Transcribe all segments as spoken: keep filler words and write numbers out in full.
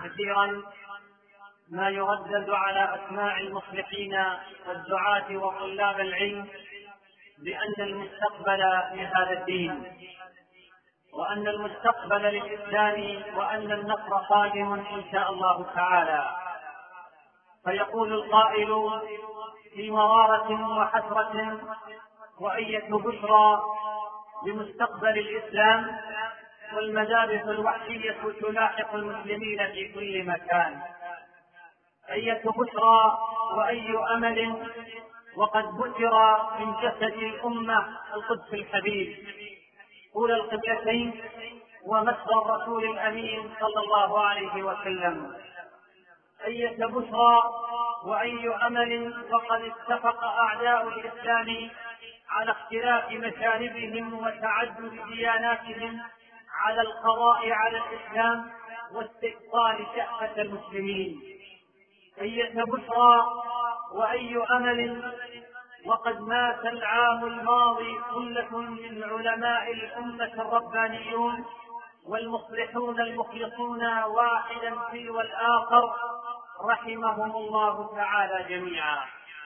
كثيرا ما يردد على أسماع المصلحين والدعاة وطلاب العلم بأن المستقبل لهذا الدين، وأن المستقبل للإسلام، وأن النصر قادم إن شاء الله تعالى. فيقول القائل في مرارة وحسرة: وأية بشرى بمستقبل الإسلام والمذابح الوحشية تلاحق المسلمين في كل مكان. أية بشرى وأي أمل وقد بشر من جسد الأمة القدس الحبيب أولى القبلتين ومسرى الرسول الأمين صلى الله عليه وسلم. أية بشرى وأي أمل وقد اتفق أعداء الإسلام على اختلاف مشاربهم وتعدد دياناتهم على القضاء على الإسلام واستئصال شأفة المسلمين. أية بشرى وأي أمل وقد مات العام الماضي ثلة من علماء الأمة الربانيون والمصلحون المخلصون واحدا تلو الآخر رحمهم الله تعالى جميعا.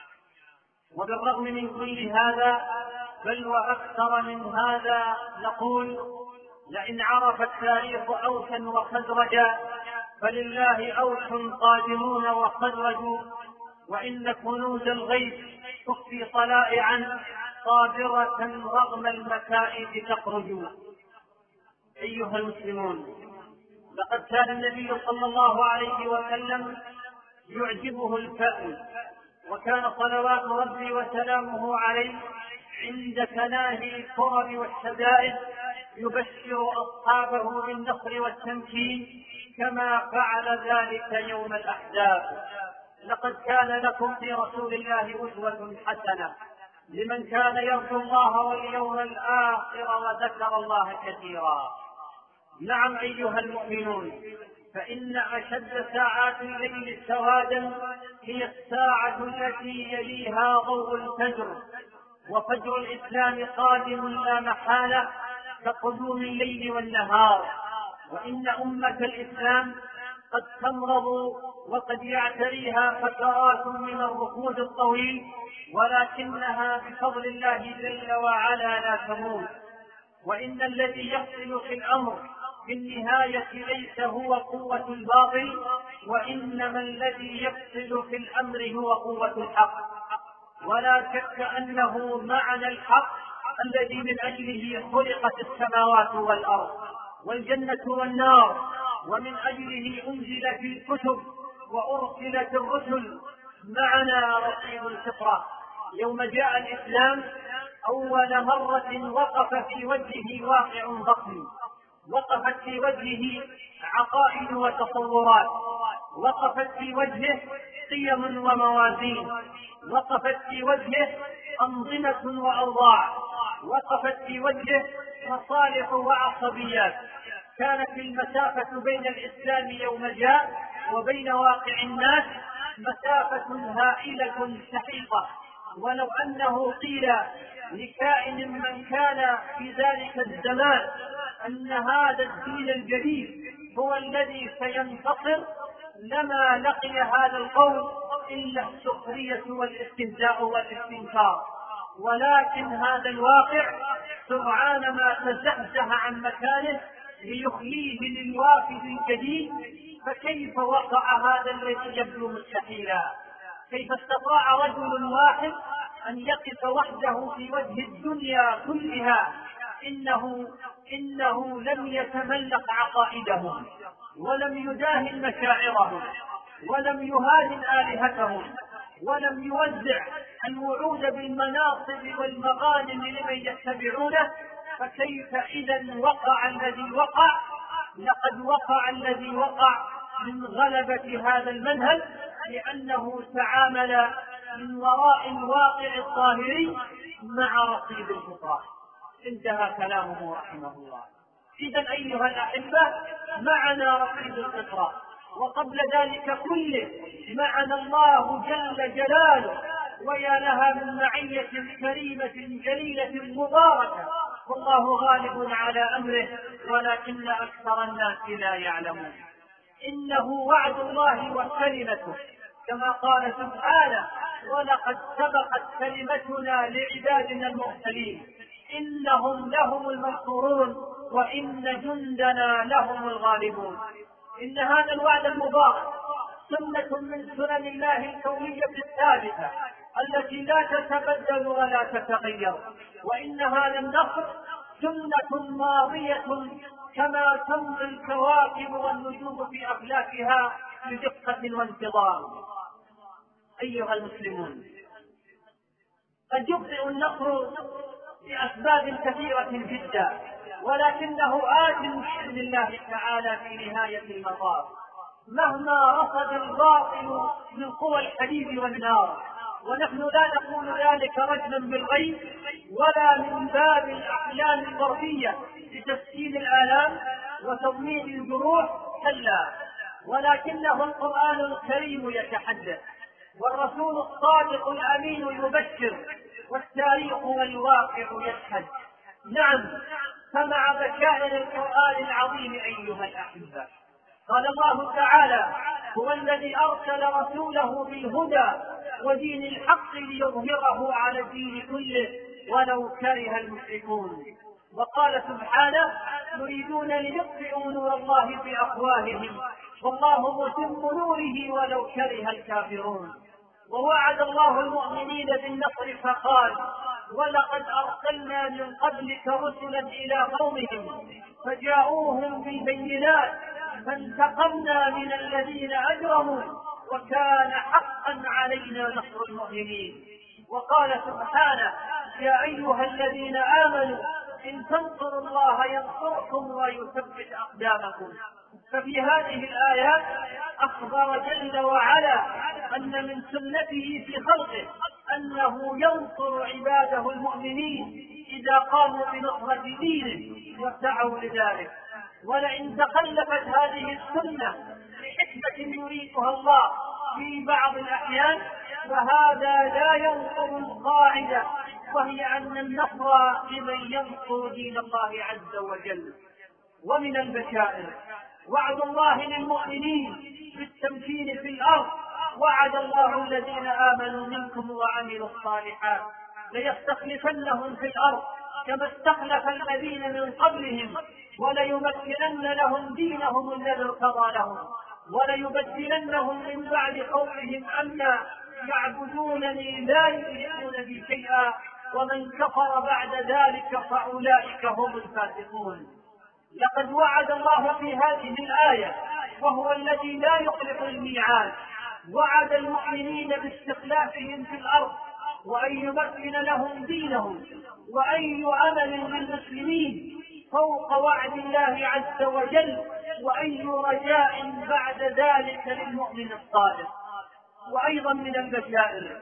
وبالرغم من كل هذا بل وأكثر من هذا نقول: لئن عرف التاريخ أوسا وخزرجا فلله أوس قادمون وخزرج، وإن كنوز الغيث تخفي طلائعا صابرة رغم المكائد تخرج. أيها المسلمون، لقد كان النبي صلى الله عليه وسلم يعجبه الفأل، وكان صلوات ربي وسلامه عليه عند تناهي الكرب والشدائد يبشر أصحابه بالنصر والتمكين كما فعل ذلك يوم الأحزاب. لقد كان لكم في رسول الله أسوة حسنة لمن كان يرجو الله واليوم الآخر وذكر الله كثيرا. نعم أيها المؤمنون، فإن أشد ساعات الليل سوادا هي الساعة التي يليها ضوء الفجر، وفجر الإسلام قادم لا محالة كقدوم الليل والنهار. وإن أمة الإسلام قد تمرض وقد يعتريها فترات من الركود الطويل، ولكنها بفضل الله جل وعلا لا تموت. وإن الذي يفصل في الأمر في النهاية ليس هو قوة الباطل، وإنما الذي يفصل في الأمر هو قوة الحق. ولا شك أنه معنى الحق الذي من أجله خلقت السماوات والأرض والجنة والنار، ومن أجله أنزلت الكتب وأرسلت الرسل. معنا رصيد الفطرة. يوم جاء الإسلام أول مرة وقف في وجهه واقع ضخم، وقفت في وجهه عقائد وتصورات، وقفت في وجهه قيم وموازين، وقفت في وجهه أنظمة وأوضاع، وقفت في وجهه مصالح وعصبيات. كانت المسافة بين الإسلام يوم جاء وبين واقع الناس مسافة هائلة سحيقة. ولو أنه قيل لكائن من كان في ذلك الزمان أن هذا الدين الجديد هو الذي سينتصر لما لقي هذا القول إلا السخرية والاستهزاء والاستنكار. ولكن هذا الواقع سرعان ما تزحزح عن مكانه ليخليه للوافد الجديد. فكيف وقع هذا الذي يبدو مستحيلا؟ كيف استطاع رجل واحد أن يقف وحده في وجه الدنيا كلها؟ إنه, إنه لم يتملق عقائدهم، ولم يداهن مشاعرهم، ولم يهادن آلهتهم، ولم يوزع الوعود بالمناصب والمغانم لمن يتبعونه. فكيف إذا وقع الذي وقع؟ لقد وقع الذي وقع من غلبة هذا المنهج، لأنه تعامل من وراء الواقع الظاهري مع رصيد الفطرة. انتهى كلامه رحمه الله. إذا أيها الأحبة، معنا رصيد الفطرة، وقبل ذلك كله معنا الله جل جلاله، ويا لها من معية كريمة جليلة مباركة، والله غالب على أمره ولكن أكثر الناس لا يعلمون. إنه وعد الله وكلمته، كما قال سبحانه: ولقد سبقت كلمتنا لعبادنا المرسلين إنهم لهم المنصورون وإن جندنا لهم الغالبون. إن هذا الوعد المبارك سنة من سنن الله الكونية الثابتة التي لا تتبدل ولا تتغير، وإن هذا النصر سنة ماضية كما تمضي الكواكب والنجوم في أفلاكها بدقة وانتظام. أيها المسلمون، قد يبطئ النصر لأسباب كثيرة جدا، ولكنه آت بإذن الله تعالى في نهاية المطاف، مهما رصد الباطل من قوى الحديد والنار. ونحن لا نقول ذلك رجلا بالغيب ولا من باب الأحلام الغربية لتسكين الآلام وتضميد الجروح، كلا، ولكنه القرآن الكريم يتحدث، والرسول الصادق الأمين يبشر، والتاريخ والواقع يشهد. نعم، فمع بشائر القرآن العظيم أيها الأحبة، قال الله تعالى: هو الذي أرسل رسوله بالهدى ودين الحق ليظهره على الدين كله ولو كره المشركون. وقال سبحانه: يريدون ليطفئوا نور الله بأفواههم والله متم نوره ولو كره الكافرون. ووعد الله المؤمنين بالنصر فقال: ولقد أرسلنا من قبلك رسلا إلى قومهم فجاءوهم بالبينات فانتقمنا من الذين أجرموا وكان حقا علينا نصر المؤمنين. وقال سبحانه: يا أيها الذين آمنوا إن تنصروا الله ينصركم ويثبت أقدامكم. ففي هذه الآيات أخبر جل وعلا أن من سنته في خلقه أنه ينصر عباده المؤمنين إذا قاموا بنصرة دينه وسعوا لذلك. ولئن تخلفت هذه السنة لحكمة يريدها الله في بعض الأحيان فهذا لا ينصر القاعدة، وهي أن النصر لمن ينصر دين الله عز وجل. ومن البشائر وعد الله للمؤمنين بالتمكين في الأرض: وعد الله الذين آمنوا منكم وعملوا الصالحات ليستخلفنهم في الأرض كما استخلف الذين من قبلهم وليمكنن لهم دينهم الذي ارتضى لهم وليبدلنهم من بعد خوفهم أمنا يعبدونني لا يشركون بي شيئا ومن كفر بعد ذلك فأولئك هم الفاسقون. لقد وعد الله في هذه الآية، وهو الذي لا يخلف الميعاد، وعد المؤمنين باستخلافهم في الأرض وأن يمكن لهم دينهم، وأي أمل للمسلمين فوق وعد الله عز وجل، وأي رجاء بعد ذلك للمؤمن الصادق. وأيضا من البشائر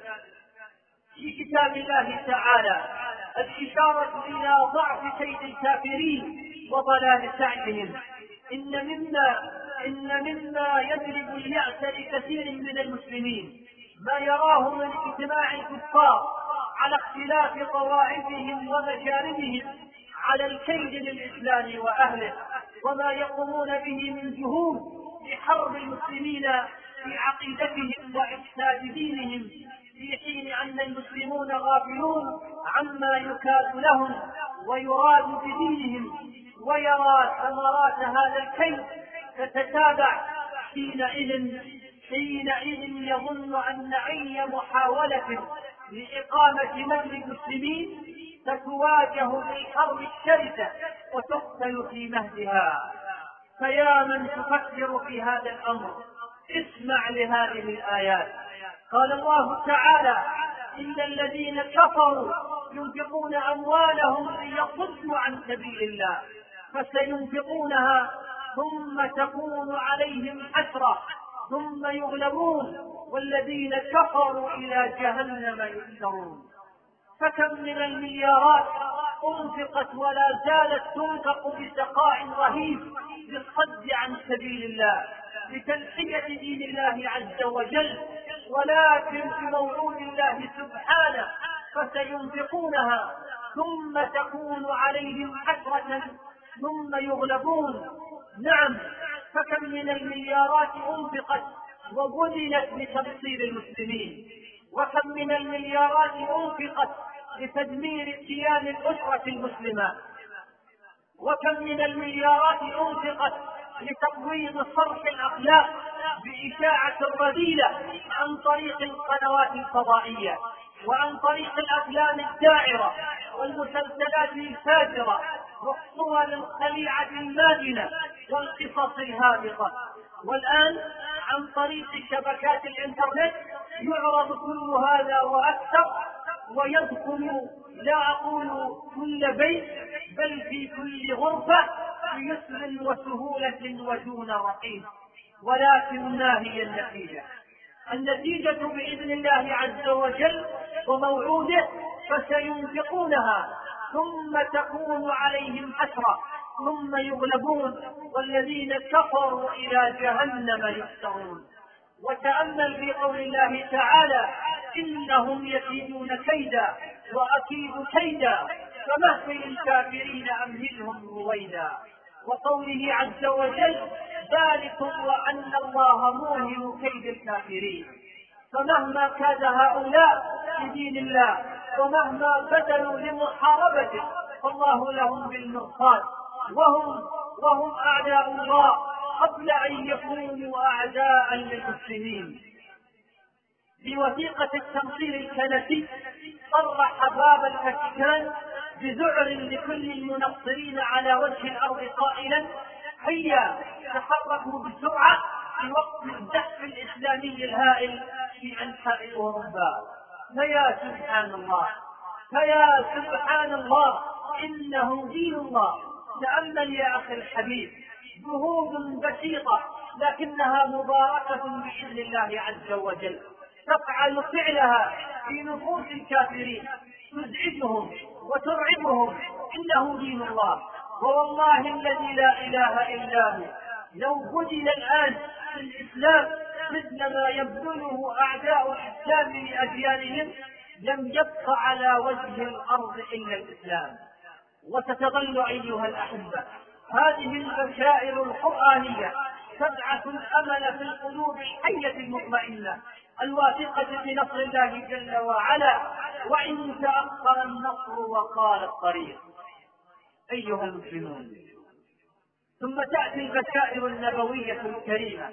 في كتاب الله تعالى الإشارة إلى ضعف كيد الكافرين وضلال سعيهم. إن مما إن مما يجلب اليأس لكثير من المسلمين ما يراه من اجتماع الكفار على اختلاف طوائفهم ومشاربهم على الكيد للإسلام وأهله، وما يقومون به من جهود لحرب المسلمين في عقيدتهم وإفساد دينهم، في حين أن المسلمون غافلون عما يكاد لهم ويراد بدينهم، ويرى ثمرات هذا الكيد تتتابع. حينئذ حينئذ يظن أن أي محاولة لإقامة مجد المسلمين ستواجه بالحرب الشرسة وتقتل في مهدها. فيا من تفكر في هذا الأمر اسمع لهذه الآيات. قال الله تعالى: إن الذين كفروا ينفقون أموالهم ليصدوا عن سبيل الله فسينفقونها ثم تكون عليهم حسرة ثم يغلبون والذين كفروا إلى جهنم يحشرون. فكم من المليارات أنفقت ولا زالت تنفق بسخاء رهيب للصد عن سبيل الله لتنحية دين الله عز وجل، ولكن في موعود الله سبحانه فسينفقونها ثم تكون عليهم حسرة ثم يغلبون. نعم، فكم من المليارات أنفقت وبذلت لتبصير المسلمين، وكم من المليارات أنفقت لتدمير قيام الأسرة المسلمة، وكم من المليارات أنفقت لتبويض صرف الأخلاق بإشاعة الرذيلة عن طريق القنوات الفضائية وعن طريق الأفلام الداعرة والمسلسلات الفاجرة والصور الخليعة الماجنة والقصص الهابطة. والآن عن طريق شبكات الإنترنت يعرض كل هذا وأكثر، ويدخل لا أقول كل بيت بل في كل غرفة بيسر وسهولة ودون رقيب. ولكن ما هي النتيجة؟ النتيجة بإذن الله عز وجل وموعوده فسينفقونها ثم تكون عليهم حسرة ثم يغلبون والذين كفروا إلى جهنم يحشرون. وتأمل في قول الله تعالى: إنهم يكيدون كيدا وأكيد كيدا فمهل الكافرين أمهلهم رويدا. وقوله عز وجل: ذلكم وأن الله موهن كيد الكافرين. فمهما كاد هؤلاء لدين الله ومهما بذلوا لمحاربته فالله لهم بالمرصاد، وهم وهم أعداء الله قبل أن يكونوا أعداء للمسلمين. في وثيقة التنصير الكنسي صرح باب الفاتيكان بذعر لكل المنصرين على وجه الأرض قائلا: هيا تحركوا بسرعة في وقت الزحف الإسلامي الهائل في أنحاء أوروبا. فيا سبحان الله، فيا سبحان الله، إنه دين الله. تأمل يا أخي الحبيب، جهود بسيطة لكنها مباركة بإذن الله عز وجل، تفعل فعلها في نفوس الكافرين، تزعجهم وترعبهم. إنه دين الله، ووالله الذي لا إله إلا هو لو بذل الآن في الإسلام مثل ما يبذله أعداء الإسلام لأديانهم لم يبق على وجه الأرض إلا الإسلام. وستظل أيها الأحبة هذه البشائر القرآنية تبعث الأمل في القلوب الحية المطمئنة الواثقة بنصر الله جل وعلا، وإن تأخر النصر وقال الطريق. أيها المسلمون، ثم تأتي البشائر النبوية الكريمة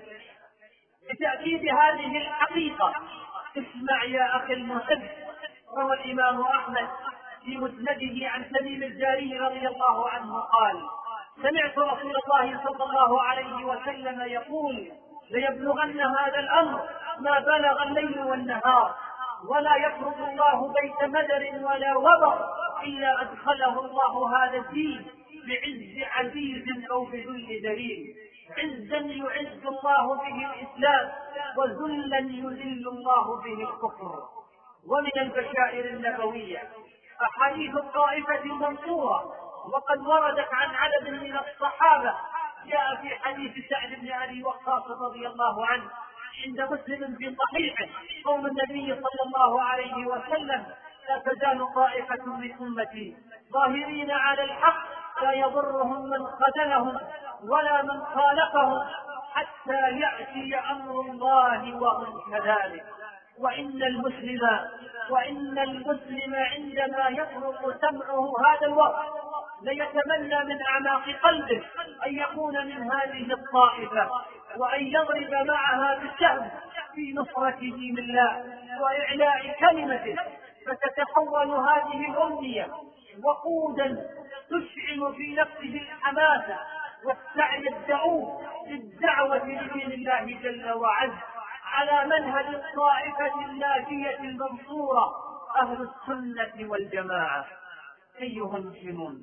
لتأكيد هذه الحقيقة. اسمع يا أخي المحب، روى الإمام أحمد في مسنده عن سليم الجاري رضي الله عنه قال: سمعت رسول الله صلى الله عليه وسلم يقول: ليبلغن هذا الأمر ما بلغ الليل والنهار، ولا يترك الله بيت مدر ولا وبر إلا أدخله الله هذا الدين بعز عزيز أو بذل ذليل، عزا يعز الله به الإسلام وذلا يذل الله به الكفر. ومن البشائر النبوية أحاديث الطائفة المنصورة، وقد وردت عن عدد من الصحابة. جاء في حديث سعد بن أبي وقاص رضي الله عنه عند مسلم في صحيحه قول النبي صلى الله عليه وسلم: لا تزال طائفة من أمتي ظاهرين على الحق لا يضرهم من خذلهم ولا من خالفهم حتى يأتي أمر الله وهم كذلك. وإن المسلم وإن المسلم عندما يطرق سمعه هذا الوقت ليتمنى من أعماق قلبه أن يكون من هذه الطائفة، وأن يضرب معها بالسهم في نصرة دين الله وإعلاء كلمته، فتتحول هذه الأمنية وقودا تشعل في نفسه الحماسة والسعي الدؤوب للدعوة لدين الله جل وعز على منهج الطائفة الناجية المنصورة أهل السنة والجماعة. أيها المسلمون،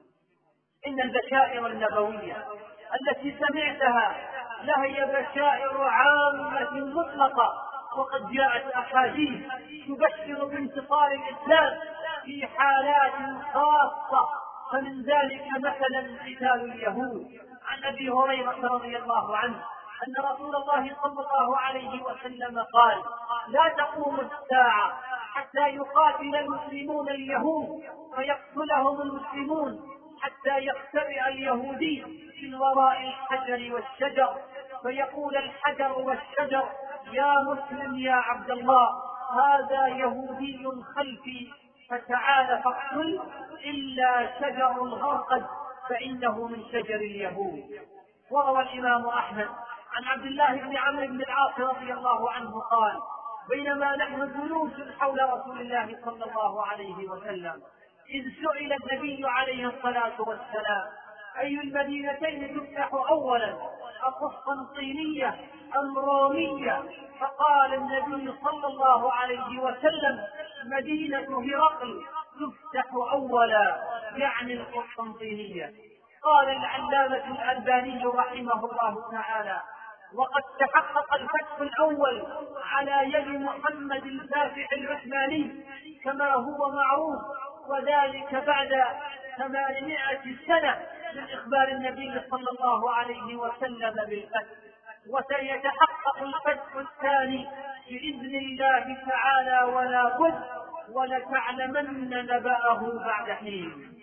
إن البشائر النبوية التي سمعتها لهي بشائر عامة مطلقة، وقد جاءت أحاديث تبشر بانتصار الإسلام في حالات خاصة، فمن ذلك مثلا قتال اليهود. عن أبي هريرة رضي الله عنه أن رسول الله صلى الله عليه وسلم قال: لا تقوم الساعة حتى يقاتل المسلمون اليهود فيقتلهم المسلمون حتى يختبئ اليهودي من وراء الحجر والشجر، فيقول الحجر والشجر: يا مسلم يا عبد الله، هذا يهودي خلفي، فتعال فاقتل، إلا شجر الغرقد فإنه من شجر اليهود. وروى الإمام أحمد عن عبد الله بن عمرو بن العاص رضي الله عنه قال: بينما نحن جلوس حول رسول الله صلى الله عليه وسلم إذ سئل النبي عليه الصلاة والسلام: أي المدينتين تفتح أولا، القسطنطينية أم رومية؟ فقال النبي صلى الله عليه وسلم: مدينة هرقل تفتح أولا، يعني القسطنطينية. قال العلامة الألباني رحمه الله تعالى: وقد تحقق الفتح الأول على يد محمد الفاتح العثماني كما هو معروف، وذلك بعد ثمانمائة سنة من إخبار النبي صلى الله عليه وسلم بالفتح. وسيتحقق الفتح الثاني بإذن الله تعالى ولا بد، ولتعلمن نبأه بعد حين.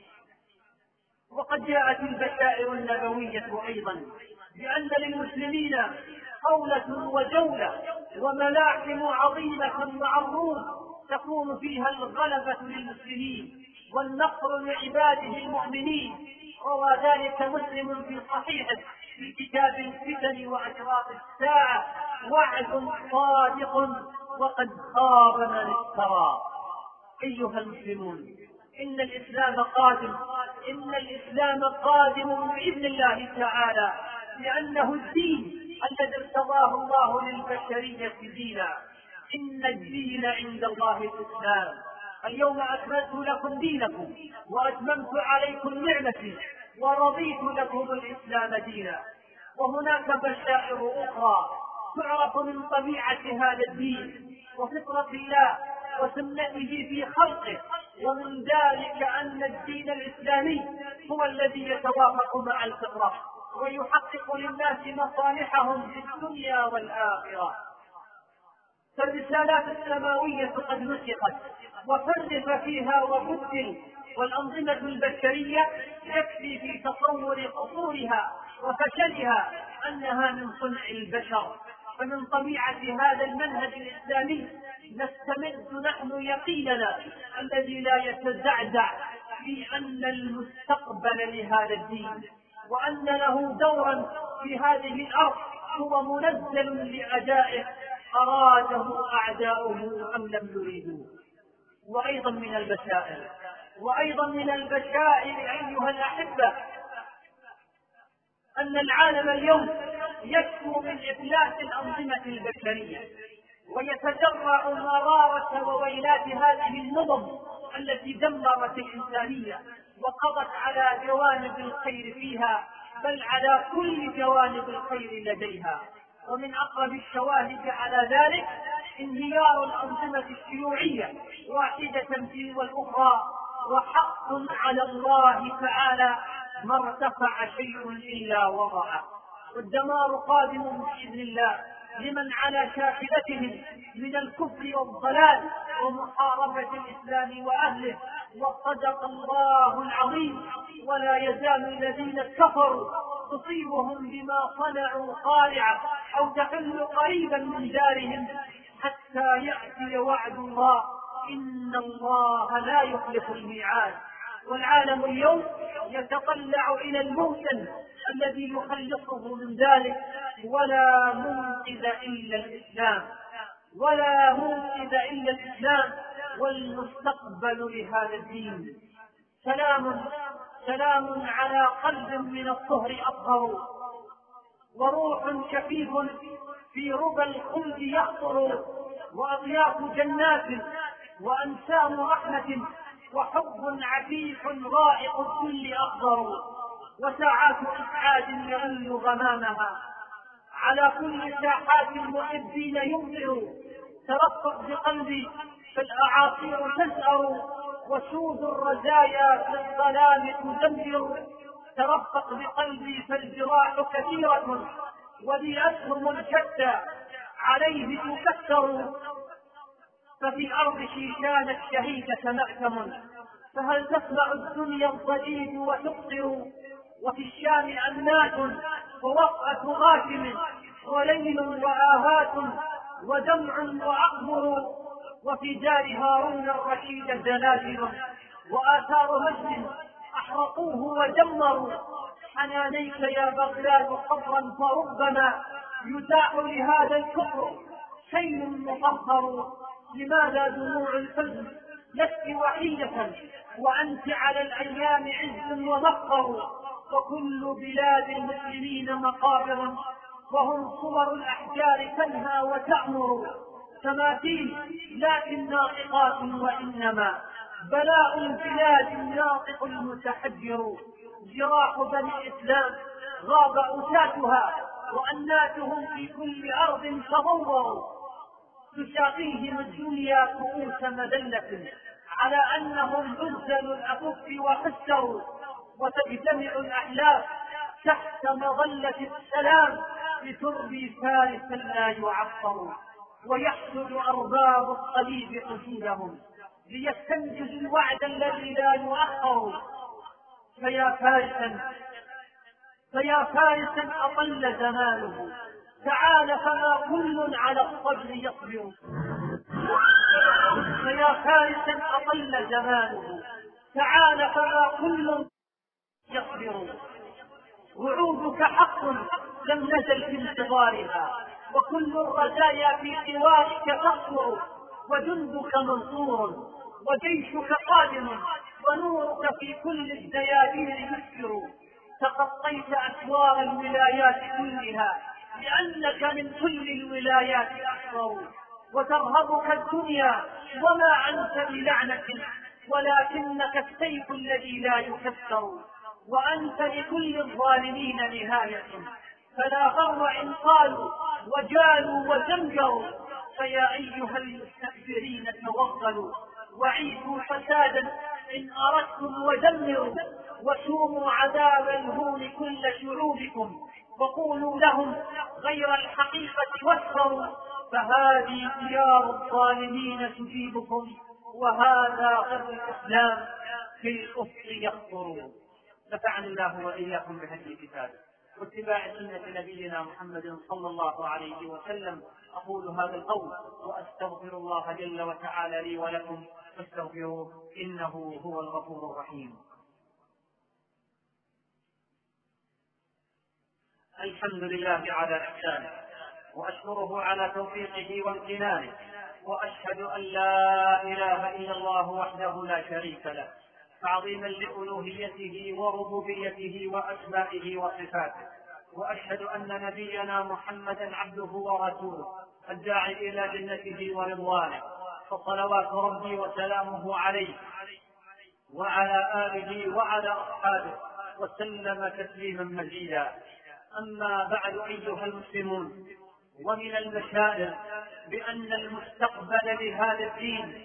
وقد جاءت البشائر النبوية أيضا بأن للمسلمين قولة وجولة وملاحم عظيمة وعروض تكون فيها الغلبة للمسلمين والنصر لعباده المؤمنين. روى ذلك مسلم في صحيحه في كتاب الفتن وأشراط الساعة: وعد صادق وقد خاب من افترى. أيها المسلمون، إن الإسلام قادم، إن الإسلام قادم بإذن الله تعالى، لأنه الدين الذي ارتضاه الله للبشرية دينا. إن الدين عند الله الإسلام. اليوم أكملت لكم دينكم وأتممت عليكم نعمتي ورضيت لكم الإسلام دينا. وهناك بشائر أخرى تعرف من طبيعة هذا الدين وفطرة الله وسنته في خلقه، ومن ذلك أن الدين الإسلامي هو الذي يتوافق مع الفطرة ويحقق للناس مصالحهم في الدنيا والآخرة. فالرسالات السماوية قد نسخت وفرق فيها وبدل، والأنظمة البشرية يكفي في تصور قصورها وفشلها أنها من صنع البشر. فمن طبيعة هذا المنهج الإسلامي نستمد نحن يقيننا الذي لا يتزعزع في أن المستقبل لهذا الدين وأن له دورا في هذه الأرض هو منزل لأدائه، أراده أعداؤه أم لم يريدوه. وأيضا من البشائر وأيضا من البشائر أيها الأحبة أن العالم اليوم يشكو من إفلاس الأنظمة البشرية ويتجرع مرارة وويلات هذه النظم التي دمرت الإنسانية وقضت على جوانب الخير فيها، بل على كل جوانب الخير لديها. ومن أقرب الشواهد على ذلك انهيار الأنظمة الشيوعية واحدة تلو الأخرى. وحق على الله تعالى ما ارتفع شيء إلا وضعه. والدمار قادم بإذن الله لمن على شاكلتهم من الكفر والضلال ومحاربة الإسلام وأهله. وصدق الله العظيم: ولا يزال الذين كفروا تصيبهم بما صنعوا قارعة أو تحل قريبا من دارهم حتى يأتي وعد الله، إن الله لا يخلف الميعاد. والعالم اليوم يتطلع إلى الموسم الذي يخلصه من ذلك، ولا منقذ إلا الإسلام، ولا منقذ إلا الإسلام والمستقبل لهذا الدين. سلام سلام على قلب من الطهر أطهر، وروح شفيف في ربى الخلد يخطر، وأضياف جنات وأنسام رحمة، وحب عفيف رائق الكل أخضر، وساعات إسعاد يؤل غمامها على كل ساحات المحبين يمطر. ترفق بقلبي فالأعاصير تزأر، وسود الرزايا في الظلام تدمر. ترفق بقلبي فالجراح كثيرة، ولي أسهم شتى عليه تكسر. ففي أرض شيشان الشهيدة مأتم، فهل تسمع الدنيا الضجيج وتبصر؟ وفي الشام أنات ووقعة غاشم وليل وآهات ودمع وأقبر، وفي دار هارون الرشيد زلازل وآثار مجد أحرقوه ودمروا. حنانيك يا بغداد صبرا فربما يتاح لهذا الكفر شيء مطهر. لماذا دموع الحزن لست وحيدة وأنت على الأيام عز ومفخر؟ وكل بلاد المسلمين مقابر وهم صور الأحجار تنهى وتأمر. تماثيل لكن ناطقات وإنما بلاء البلاد الناطق المتحجر. جراح بني الإسلام غاب أساتها وأناتهم في كل أرض تضوروا. تشاقيهم الدنيا كؤوس مذلة على أنهم عزل الأكف وحسروا. وتجتمع الأحلاف تحت مظلة السلام لتربي فارسا لا يعطر. ويحسد أرباب الصليب حدودهم ليستنجزوا الوعد الذي لا يؤخر. فيا فارسا فيا فارسا أطل زمانه تعال فما كل على الصبر يصبر. فيا فارسا أطل زمانه تعال فما كل يصبر. وعودك حق لم نزل في انتظارها وكل الرزايا في حوارك تصبر. وجندك منصور وجيشك قادم ونورك في كل الدياجير يسكر. تخطيت أسوار الولايات كلها لأنك من كل الولايات أحرر. وترهبك الدنيا وما أنت بلعنة ولكنك السيف الذي لا يكسر. وأنت لكل الظالمين نهاية فلا غر إن قالوا وجالوا وزمجروا. فيا أيها المستكبرين توغلوا وعيشوا فسادا إن أردتم ودمروا. وشوموا عذاب الهون كل شعوبكم وقولوا لهم غير الحقيقة واسفروا. فهذه خيار الظالمين تجيبكم وهذا غير الإسلام في الأفق يخطر. نفعني الله وإياكم بهدي كتابه واتباع سنة نبينا محمد صلى الله عليه وسلم. أقول هذا القول وأستغفر الله جل وتعالى لي ولكم فاستغفروه إنه هو الغفور الرحيم. الحمد لله على إحسانه وأشكره على توفيقه وامتنانه وأشهد أن لا إله إلا الله وحده لا شريك له تعظيما لألوهيته وربوبيته وأسمائه وصفاته. وأشهد أن نبينا محمدا عبده ورسوله الداعي إلى جنته ورضوانه فصلوات ربي وسلامه عليه وعلى آله وعلى أصحابه وسلم تسليما مزيدا. أما بعد أيها المسلمون، ومن المشاعر بأن المستقبل لهذا الدين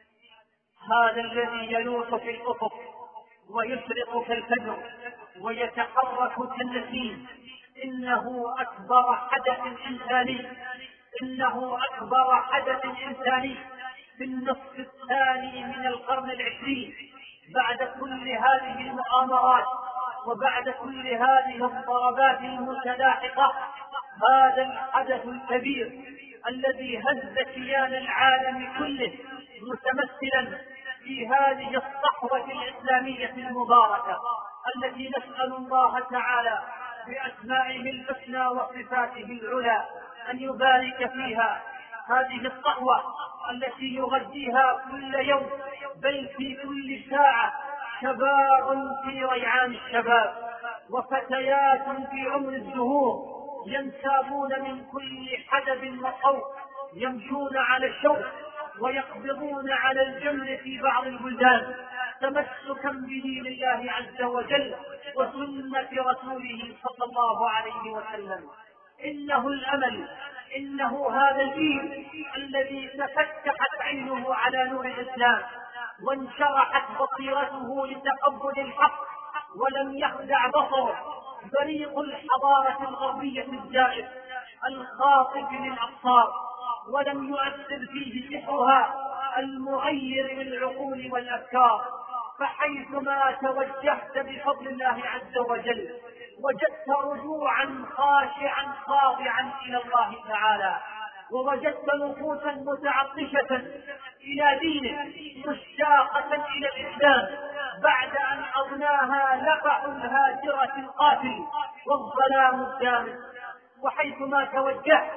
هذا الذي يلوح في الأفق ويشرق كالفجر ويتحرك كالنسيم إنه أكبر حدث إنساني إنه أكبر حدث إنساني في النصف الثاني من القرن العشرين بعد كل هذه المؤامرات وبعد كل هذه الضربات المتلاحقة. هذا الحدث الكبير الذي هز كيان العالم كله متمثلا في هذه الصحوة الإسلامية المباركة التي نسأل الله تعالى بأسمائه الحسنى وصفاته العلى أن يبارك فيها. هذه الصحوة التي يغذيها كل يوم بل في كل ساعة شباب في ريعان الشباب وفتيات في عمر الزهور ينسابون من كل حدب وصوت يمشون على الشوق ويقبضون على الجمر في بعض البلدان تمسكا بدين الله عز وجل وسنة رسوله صلى الله عليه وسلم. إنه الأمل، إنه هذا الجيل الذي تفتحت عينه على نور الإسلام وانشرحت بصيرته لتقبل الحق ولم يخدع بصره بريق الحضارة الغربية الزائف الخاطف للأبصار ولم يؤثر فيه سحرها المغير للعقول والأفكار. فحيثما توجهت بفضل الله عز وجل وجدت رجوعا خاشعا خاضعا إلى الله تعالى، ووجدت نفوسا متعطشة إلى دينه مشتاقة إلى الإسلام بعد أن أضناها لفح الهاجرة القاتل والظلام الدامس. وحيثما توجهت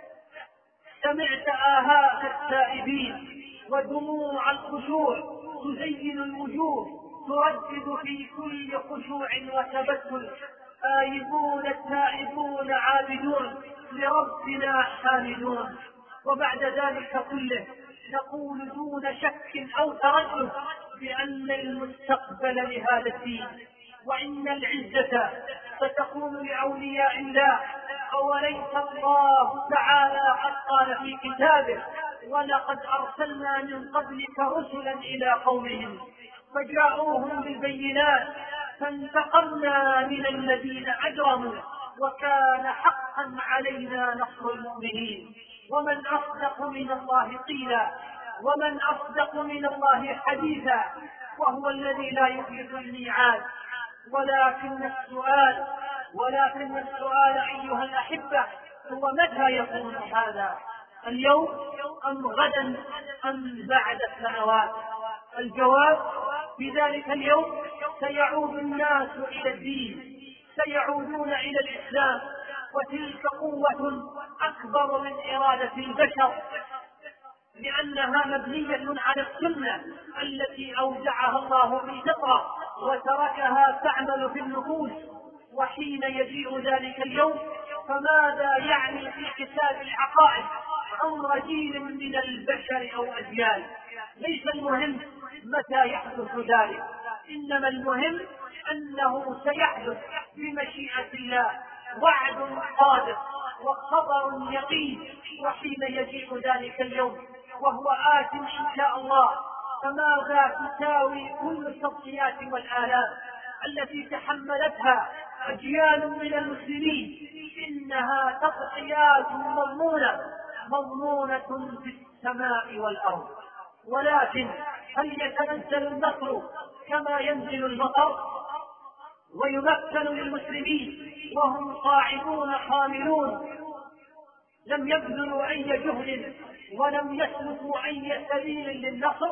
سمعت آهات التائبين ودموع الخشوع تزين الوجوه، تردد في كل خشوع وتبتل: آيبون التائبون عابدون لربنا حامدون. وبعد ذلك كله نقول دون شك أو تردد بأن المستقبل لهذا الدين وإن العزة ستكون لأولياء الله. أوليس الله تعالى قد قال في كتابه: ولقد أرسلنا من قبلك رسلا إلى قومهم فجاءوهم بالبينات فانتقمنا من الذين أجرموا وكان حقا علينا نصر المؤمنين. ومن أصدق من الله قيلا ومن أصدق من الله حديثا، وهو الذي لا يخلف الميعاد. ولكن السؤال ولكن السؤال أيها الأحبة هو: متى يكون هذا؟ اليوم أم غدا أم بعد السنوات؟ الجواب: في ذلك اليوم سيعود الناس إلى الدين، سيعودون إلى الإسلام، وتلك قوة أكبر من إرادة البشر، لأنها مبنية على السنة التي أودعها الله في الفطرة وتركها تعمل في النفوس. وحين يجيء ذلك اليوم فماذا يعني في حساب العقائد أمر جيل من البشر أو أجيال؟ ليس المهم متى يحدث ذلك، إنما المهم أنه سيحدث بمشيئة الله، وعد صادق وخبر يقين. وحين يجيء ذلك اليوم وهو آت إن شاء الله، فماذا تساوي كل التضحيات والآلام التي تحملتها أجيال من المسلمين؟ إنها تضحيات مضمونة مضمونة في السماء والأرض. ولكن هل يتنزل النصر كما ينزل المطر ويمكن للمسلمين وهم قاعدون خاملون لم يبذلوا أي جهد ولم يسلكوا أي سبيل للنصر؟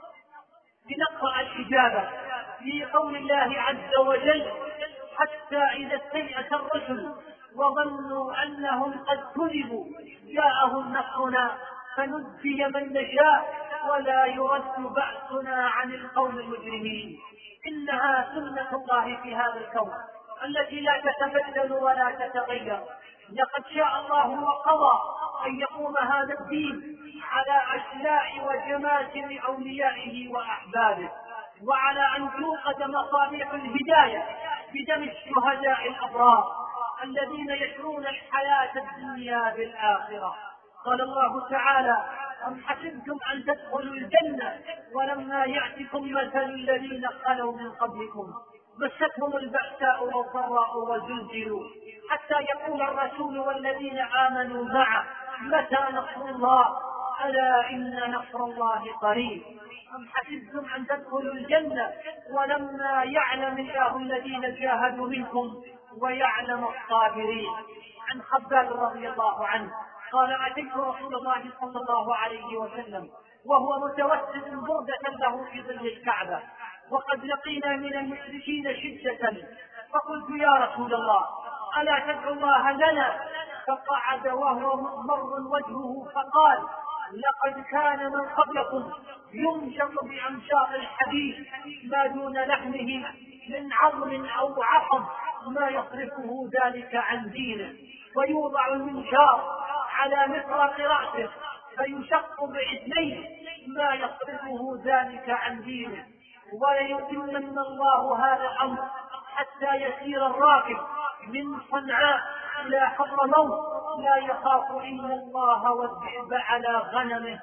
لنقرأ الإجابة في قول الله عز وجل: حتى إذا استيأس الرسل وظنوا أنهم قد كذبوا جاءهم نصرنا فنجي من نشاء ولا يرد بأسنا عن القوم المجرمين. إنها سنة الله في هذا الكون التي لا تتبدل ولا تتغير. لقد شاء الله وقضى أن يقوم هذا الدين على أشلاء وجماجم أوليائه وأحبابه، وعلى أن توقد مصابيح الهداية بدم الشهداء الأبرار الذين يشرون الحياة الدنيا بالآخرة. قال الله تعالى: أم حسبتم أن تدخلوا الجنة ولما يأتكم مثل الذين خلوا من قبلكم مستهم البأساء والضراء وزلزلوا حتى يقول الرسول والذين آمنوا معه متى نصر الله ألا إن نصر الله قريب. أم حسبتم أن تدخلوا الجنة ولما يعلم الله الذين جاهدوا منكم ويعلم الصابرين. عن خباب رضي الله عنه قال: أتيت رسول الله صلى الله عليه وسلم وهو متوسد بردة له في ظل الكعبة، وقد لقينا من المشركين شدة، فقلت: يا رسول الله ألا تدعو الله لنا؟ فقعد وهو مضمر وجهه فقال: لقد كان من قبلكم يمشط بأمشاط الحديد ما دون لحمه من عظم أو عصب ما يصرفه ذلك عن دينه، ويوضع المنشار على مفرق رأسه فيشق باثنين ما يصرفه ذلك عن دينه، وليتمن الله هذا الأمر حتى يسير الراكب من صنعاء إلى حضرموت لا يخاف إلا الله والذئب على غنمه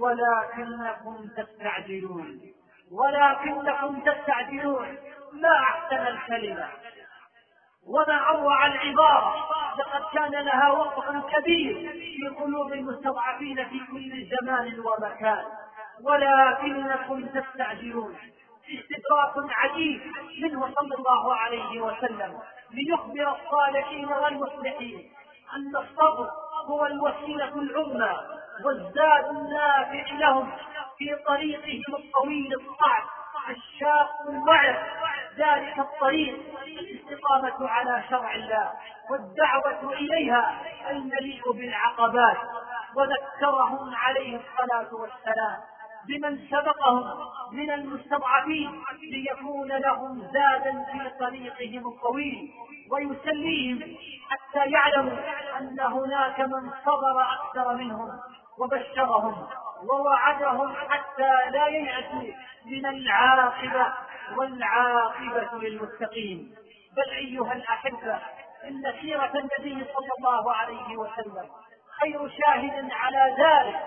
ولكنكم تستعجلون ولكنكم تستعجلون. ما أحسن الكلمة وما أروع العبارة، لقد كان لها وقع كبير في قلوب المستضعفين في كل زمان ومكان. ولكنكم تستعجلون، إدراك عجيب منه صلى الله عليه وسلم ليخبر الصالحين والمصلحين أن الصبر هو الوسيلة العظمى والزاد النافع لهم في طريقهم الطويل الصعب الشاق الوعر. ذلك الطريق الاستقامة على شرع الله والدعوة إليها المليء بالعقبات. وذكرهم عليه الصلاة والسلام بمن سبقهم من المستضعفين ليكون لهم زادا في طريقهم الطويل ويسليهم حتى يعلموا أن هناك من صبر أكثر منهم، وبشرهم ووعدهم حتى لا ييأسوا من العاقبة، والعاقبة للمتقين. بل أيها الأحبة، إن سيرة النبي صلى الله عليه وسلم خير شاهد على ذلك،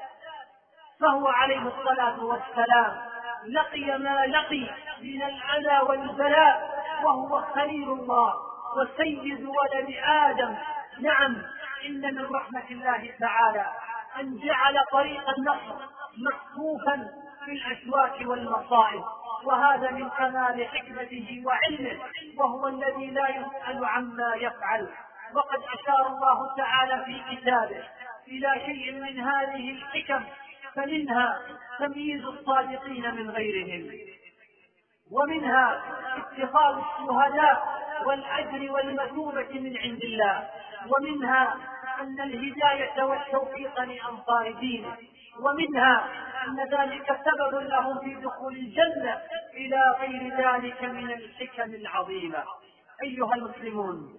فهو عليه الصلاة والسلام لقي ما لقي من الأذى والبلاء وهو خليل الله وسيد ولد آدم. نعم، إن من رحمة الله تعالى أن جعل طريق النصر مكفوفا في الأشواك والمصائب، وهذا من كمال حكمته وعلمه، وهو الذي لا يسأل عما يفعل. وقد أشار الله تعالى في كتابه إلى شيء من هذه الحكم، فمنها تمييز الصادقين من غيرهم، ومنها اتخاذ الشهداء والأجر والمثوبة من عند الله، ومنها أن الهداية والتوفيق لأنصار دينه، ومنها أن ذلك سبب لهم في دخول الجنة، إلى غير ذلك من الحكم العظيمة. أيها المسلمون،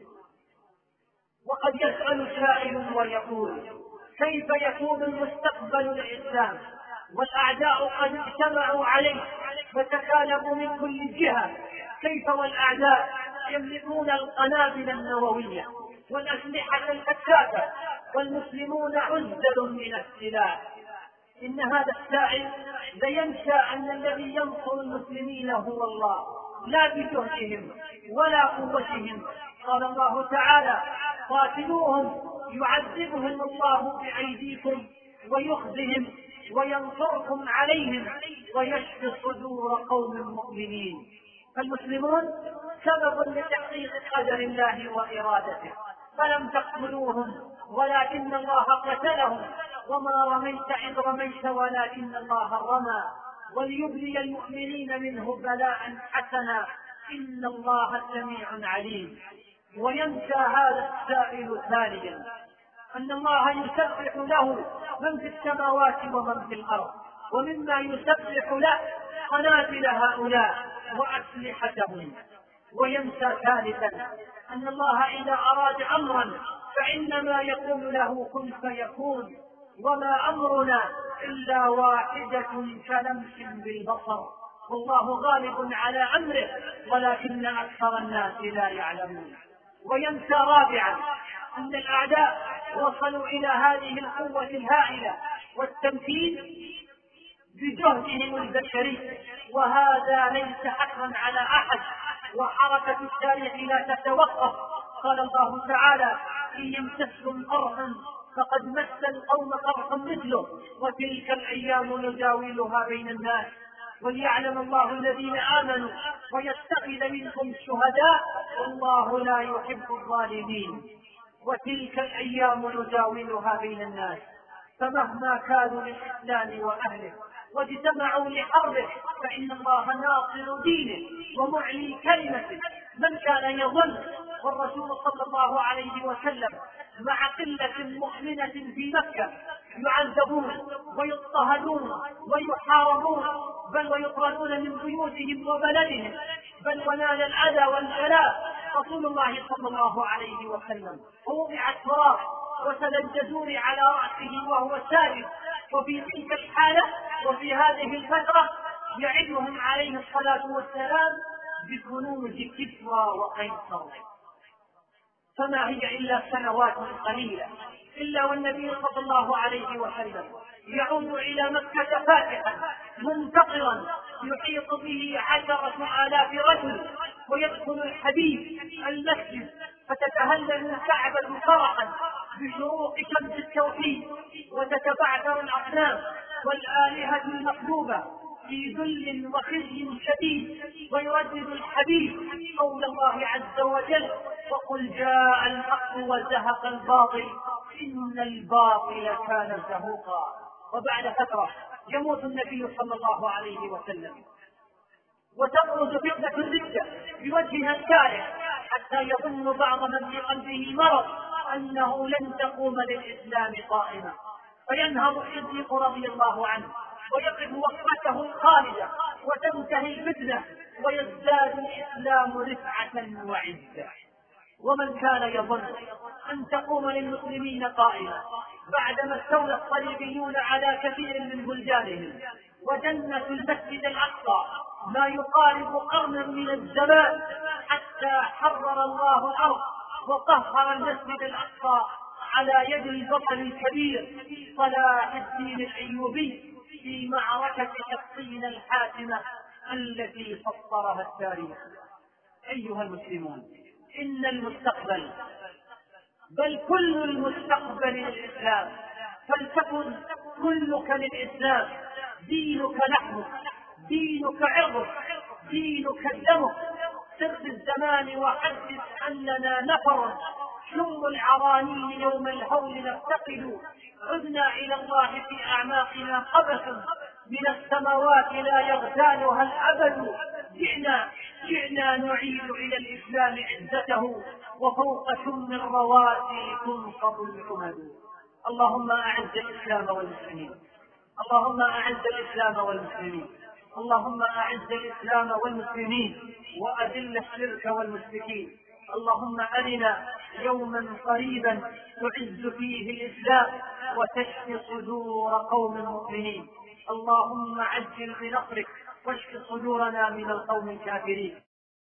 وقد يسأل سائل ويقول: كيف يكون المستقبل الإسلام والأعداء قد اجتمعوا عليه فتكالبوا من كل جهة؟ كيف والأعداء يملكون القنابل النووية والأسلحة الفتاكة والمسلمون عزل من السلاح؟ إن هذا السائل لينسى أن الذي ينصر المسلمين هو الله، لا بجهدهم ولا قوتهم. قال الله تعالى: قاتلوهم يعذبهم الله بأيديكم ويخزهم وينصركم عليهم ويشفي صدور قوم مؤمنين. فالمسلمون سبب لتحقيق قدر الله وإرادته، فلم تقتلوهم ولكن الله قتلهم، وما رميت إذ رميت ولكن الله رمى، وليبلي المؤمنين منه بلاء حسنا إن الله سميع عليم. وينسى هذا السائل ثانيا أن الله يسبح له من في السماوات ومن في الأرض، ومما يسبح له قنابل هؤلاء وأسلحتهم. وينسى ثالثا أن الله إذا أراد أمرا فإنما يقول له كن فيكون، وما أمرنا إلا واحدة كلمح بالبصر، والله غالب على أمره ولكن أكثر الناس لا يعلمون. وينسى رابعا أن الأعداء وصلوا إلى هذه القوة الهائلة والتمكين بجهدهم البشري، وهذا ليس حقا على أحد، وحركة التاريخ لا تتوقف. قال الله تعالى: إن يمسسهم قرح فقد مس القوم قرح مثله وتلك الأيام نداولها بين الناس وليعلم الله الذين آمنوا ويتخذ منكم شهداء والله لا يحب الظالمين. وتلك الأيام نداولها بين الناس. فمهما كانوا للإسلام وأهله واجتمعوا لحربه فإن الله ناصر دينه ومعلي كلمته. من كان يظن والرسول صلى الله عليه وسلم مع قلة مؤمنة في مكة يعذبون ويضطهدون ويحاربون، بل ويطردون من بيوتهم وبلدهم، بل ونال الأذى والبلاء رسول الله صلى الله عليه وسلم، ووضع التراب وسل الجزور على رأسه وهو ساجد. وفي تلك الحالة وفي هذه الفترة يعدهم عليه الصلاة والسلام بكنوز كسرى وقيصر. فما هي إلا سنوات قليلة إلا والنبي صلى الله عليه وسلم يعود إلى مكة فاتحا منتقرا يحيط به عشرة آلاف رجل، ويدخل الحبيب المسجد فتتهلل الكعبة فرحا بشروق شمس التوحيد، وتتبعثر الأصنام والآلهة المقلوبة في ذل وخزي شديد، ويردد الحبيب قول الله عز وجل: وقل جاء الحق وزهق الباطل إن الباطل كان زهوقا. وبعد فترة يموت النبي صلى الله عليه وسلم، وتبرز فتنة الردة بوجهها الكاره، حتى يظن بعض من في قلبه مرض أنه لن تقوم للإسلام قائمة، فينهض الصديق رضي الله عنه ويقف وقفته الخالدة، وتنتهي الفتنة، ويزداد الإسلام رفعة وعزة. ومن كان يظن أن تقوم للمسلمين قائمة بعدما استولى الصليبيون على كثير من بلدانهم وجنة المسجد الأقصى ما يقارب قرنا من الزمان، حتى حرر الله الأرض وطهر المسجد الأقصى على يد البطل الكبير صلاح الدين الأيوبي في معركة حصين الحاسمة التي سطرها التاريخ. أيها المسلمون، إن المستقبل، بل كل المستقبل للإسلام، فلتكن كلك للإسلام، دينك لحمك، دينك عرضك، دينك دمك. سر الزمان وحدث أننا نفر شم العرانين يوم الهول نفتقد، عدنا إلى الله في أعماقنا قبس من السماوات لا يغتالها الأبد. جئنا جئنا نعيد إلى الإسلام عزته، وفوق شم الرواسي تنقض الحمد. اللهم أعز الإسلام والمسلمين، اللهم أعز الإسلام والمسلمين، اللهم أعز الإسلام والمسلمين وأذل الشرك والمشركين. اللهم أرنا يوما قريبا تعز فيه الإسلام وتشفي صدور قوم مؤمنين. اللهم عجل بنصرك واشف صدورنا من القوم الكافرين.